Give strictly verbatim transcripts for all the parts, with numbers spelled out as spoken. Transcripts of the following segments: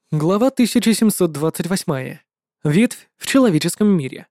Глава тысяча семьсот двадцать восемь. Ветвь в человеческом мире.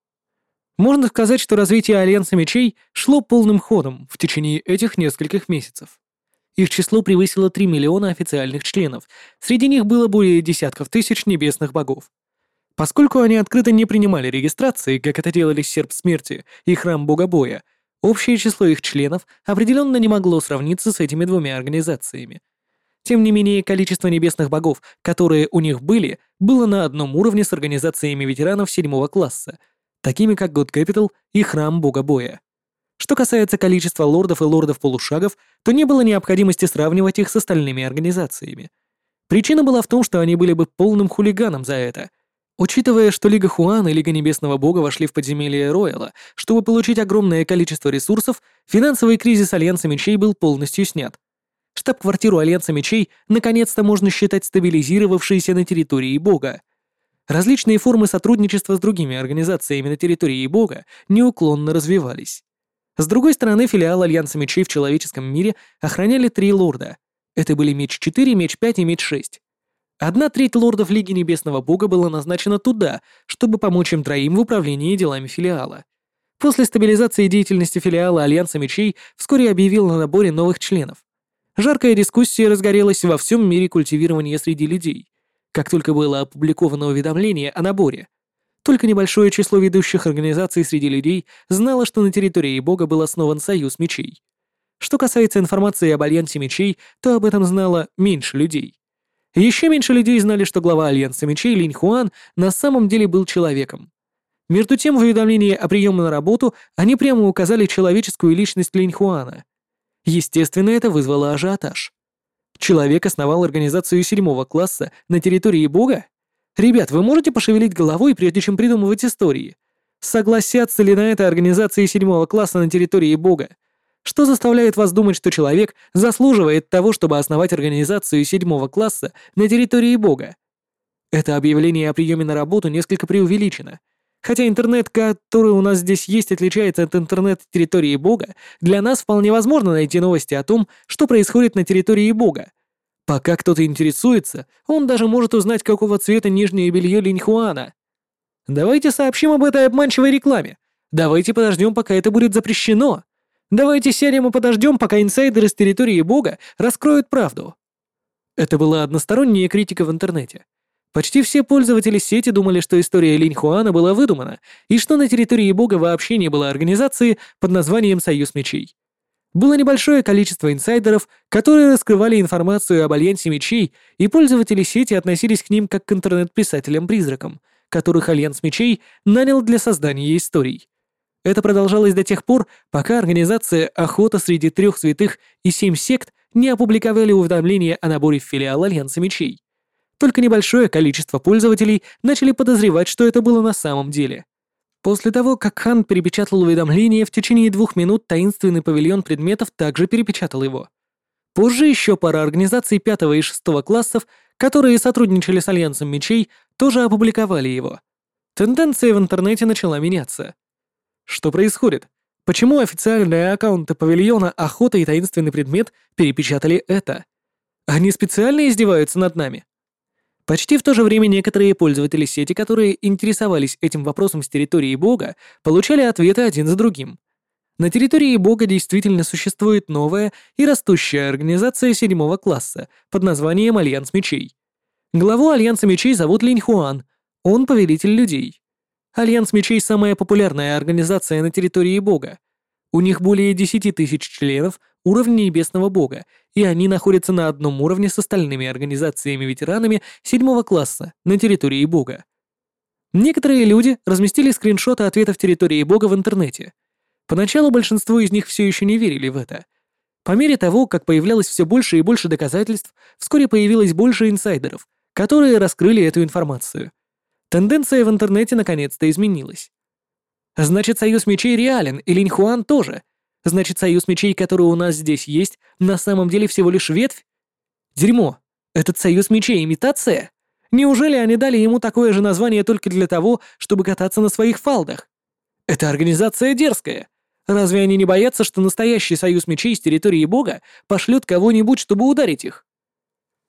Можно сказать, что развитие Альянса Мечей шло полным ходом в течение этих нескольких месяцев. Их число превысило три миллиона официальных членов, среди них было более десятков тысяч небесных богов. Поскольку они открыто не принимали регистрации, как это делали Серп Смерти и Храм Бога Боя, общее число их членов определенно не могло сравниться с этими двумя организациями. Тем не менее, количество небесных богов, которые у них были, было на одном уровне с организациями ветеранов седьмого класса, такими как God Capital и Храм Бога Боя. Что касается количества лордов и лордов-полушагов, то не было необходимости сравнивать их с остальными организациями. Причина была в том, что они были бы полным хулиганом за это. Учитывая, что Лига Хуан и Лига Небесного Бога вошли в подземелье Ройала, чтобы получить огромное количество ресурсов, финансовый кризис Альянса Мечей был полностью снят. Штаб-квартиру Альянса Мечей наконец-то можно считать стабилизировавшейся на территории Бога. Различные формы сотрудничества с другими организациями на территории Бога неуклонно развивались. С другой стороны, филиал Альянса Мечей в человеческом мире охраняли три лорда. Это были Меч четыре, Меч пять и Меч шесть. Одна треть лордов Лиги Небесного Бога была назначена туда, чтобы помочь им троим в управлении делами филиала. После стабилизации деятельности филиала Альянса Мечей вскоре объявил о наборе новых членов. Жаркая дискуссия разгорелась во всем мире культивирования среди людей, как только было опубликовано уведомление о наборе. Только небольшое число ведущих организаций среди людей знало, что на территории Бога был основан Союз Мечей. Что касается информации об Альянсе Мечей, то об этом знало меньше людей. Еще меньше людей знали, что глава Альянса Мечей Линь Хуан на самом деле был человеком. Между тем, в уведомлении о приеме на работу они прямо указали человеческую личность Линь Хуана. Естественно, это вызвало ажиотаж. Человек основал организацию седьмого класса на территории Бога? Ребят, вы можете пошевелить головой, прежде чем придумывать истории? Согласятся ли на это организации седьмого класса на территории Бога? Что заставляет вас думать, что человек заслуживает того, чтобы основать организацию седьмого класса на территории Бога? Это объявление о приеме на работу несколько преувеличено. Хотя интернет, который у нас здесь есть, отличается от интернета территории Бога, для нас вполне возможно найти новости о том, что происходит на территории Бога. Пока кто-то интересуется, он даже может узнать, какого цвета нижнее белье Линь Хуана. Давайте сообщим об этой обманчивой рекламе. Давайте подождем, пока это будет запрещено. Давайте сядем и подождем, пока инсайдеры с территории Бога раскроют правду. Это была односторонняя критика в интернете. Почти все пользователи сети думали, что история Линь Хуана была выдумана, и что на территории Бога вообще не было организации под названием Союз Мечей. Было небольшое количество инсайдеров, которые раскрывали информацию об Альянсе Мечей, и пользователи сети относились к ним как к интернет-писателям-призракам, которых Альянс Мечей нанял для создания историй. Это продолжалось до тех пор, пока организация «Охота среди трех святых» и «Семь сект» не опубликовали уведомление о наборе в филиал Альянса Мечей. Только небольшое количество пользователей начали подозревать, что это было на самом деле. После того, как Хан перепечатал уведомление, в течение двух минут таинственный павильон предметов также перепечатал его. Позже еще пара организаций пятого и шестого классов, которые сотрудничали с Альянсом Мечей, тоже опубликовали его. Тенденция в интернете начала меняться. Что происходит? Почему официальные аккаунты павильона «Охота» и «Таинственный предмет» перепечатали это? Они специально издеваются над нами? Почти в то же время некоторые пользователи сети, которые интересовались этим вопросом с территории Бога, получали ответы один за другим. На территории Бога действительно существует новая и растущая организация седьмого класса под названием Альянс Мечей. Главу Альянса Мечей зовут Линь Хуан, он повелитель людей. Альянс Мечей — самая популярная организация на территории Бога. У них более десяти тысяч членов уровня Небесного Бога, и они находятся на одном уровне с остальными организациями-ветеранами седьмого класса на территории Бога. Некоторые люди разместили скриншоты ответов территории Бога в интернете. Поначалу большинство из них все еще не верили в это. По мере того, как появлялось все больше и больше доказательств, вскоре появилось больше инсайдеров, которые раскрыли эту информацию. Тенденция в интернете наконец-то изменилась. Значит, Союз Мечей реален, и Линь Хуан тоже. Значит, Союз Мечей, который у нас здесь есть, на самом деле всего лишь ветвь? Дерьмо. Этот Союз Мечей — имитация? Неужели они дали ему такое же название только для того, чтобы кататься на своих фалдах? Эта организация дерзкая. Разве они не боятся, что настоящий Союз Мечей с территории Бога пошлет кого-нибудь, чтобы ударить их?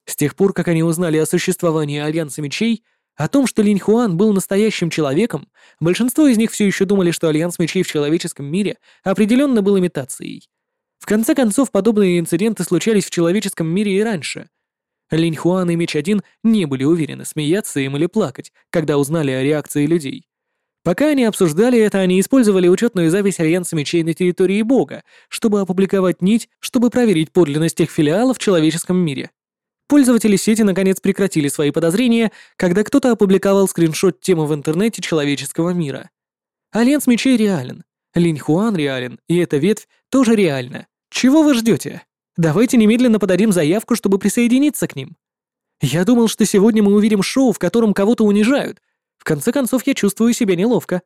С тех пор, как они узнали о существовании Альянса Мечей, о том, что Линь Хуан был настоящим человеком, большинство из них все еще думали, что Альянс Мечей в человеческом мире определенно был имитацией. В конце концов, подобные инциденты случались в человеческом мире и раньше. Линь Хуан и Меч Один не были уверены, смеяться им или плакать, когда узнали о реакции людей. Пока они обсуждали это, они использовали учетную запись Альянса Мечей на территории Бога, чтобы опубликовать нить, чтобы проверить подлинность их филиалов в человеческом мире. Пользователи сети наконец прекратили свои подозрения, когда кто-то опубликовал скриншот темы в интернете человеческого мира. Альянс Мечей реален, Линь Хуан реален, и эта ветвь тоже реальна. Чего вы ждете? Давайте немедленно подадим заявку, чтобы присоединиться к ним. Я думал, что сегодня мы увидим шоу, в котором кого-то унижают. В конце концов, я чувствую себя неловко.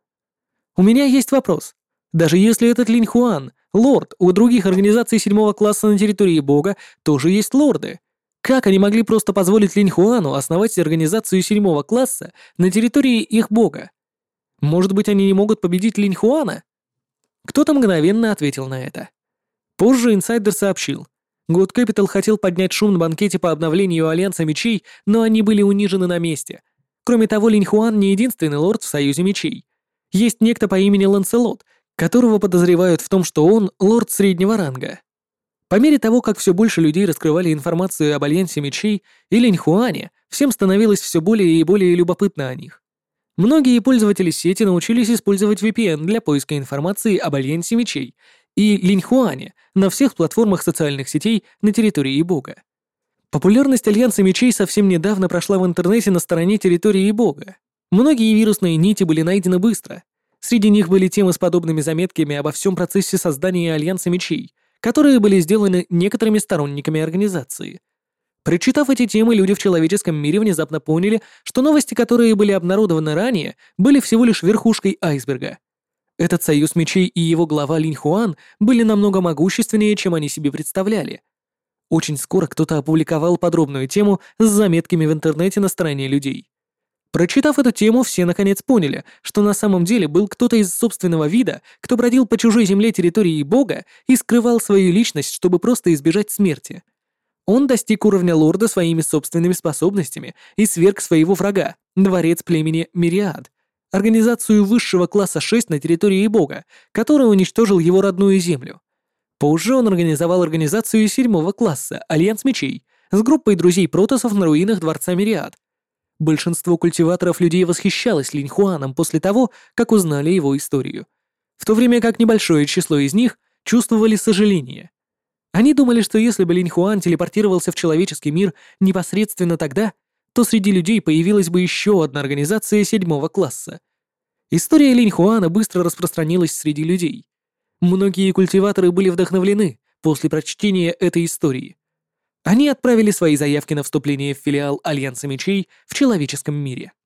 У меня есть вопрос. Даже если этот Линь Хуан — лорд, у других организаций седьмого класса на территории Бога тоже есть лорды. Как они могли просто позволить Линь Хуану основать организацию седьмого класса на территории их Бога? Может быть, они не могут победить Линь Хуана? Кто-то мгновенно ответил на это. Позже инсайдер сообщил. God Capital хотел поднять шум на банкете по обновлению Альянса Мечей, но они были унижены на месте. Кроме того, Линь Хуан не единственный лорд в Союзе Мечей. Есть некто по имени Ланселот, которого подозревают в том, что он лорд среднего ранга. По мере того, как все больше людей раскрывали информацию об Альянсе Мечей и Линь Хуане, всем становилось все более и более любопытно о них. Многие пользователи сети научились использовать ви пи эн для поиска информации об Альянсе Мечей и Линь Хуане на всех платформах социальных сетей на территории Бога. Популярность Альянса Мечей совсем недавно прошла в интернете на стороне территории Бога. Многие вирусные нити были найдены быстро. Среди них были темы с подобными заметками обо всем процессе создания Альянса Мечей, которые были сделаны некоторыми сторонниками организации. Прочитав эти темы, люди в человеческом мире внезапно поняли, что новости, которые были обнародованы ранее, были всего лишь верхушкой айсберга. Этот союз мечей и его глава Линь Хуан были намного могущественнее, чем они себе представляли. Очень скоро кто-то опубликовал подробную тему с заметками в интернете на стороне людей. Прочитав эту тему, все наконец поняли, что на самом деле был кто-то из собственного вида, кто бродил по чужой земле территории Бога и скрывал свою личность, чтобы просто избежать смерти. Он достиг уровня лорда своими собственными способностями и сверг своего врага, дворец племени Мириад, организацию высшего класса шесть на территории Бога, который уничтожил его родную землю. Позже он организовал организацию седьмого класса, Альянс Мечей, с группой друзей Протоссов на руинах дворца Мириад. Большинство культиваторов людей восхищалось Линь Хуаном после того, как узнали его историю, в то время как небольшое число из них чувствовали сожаление. Они думали, что если бы Линь Хуан телепортировался в человеческий мир непосредственно тогда, то среди людей появилась бы еще одна организация седьмого класса. История Линь Хуана быстро распространилась среди людей. Многие культиваторы были вдохновлены после прочтения этой истории. Они отправили свои заявки на вступление в филиал Альянса Мечей в человеческом мире.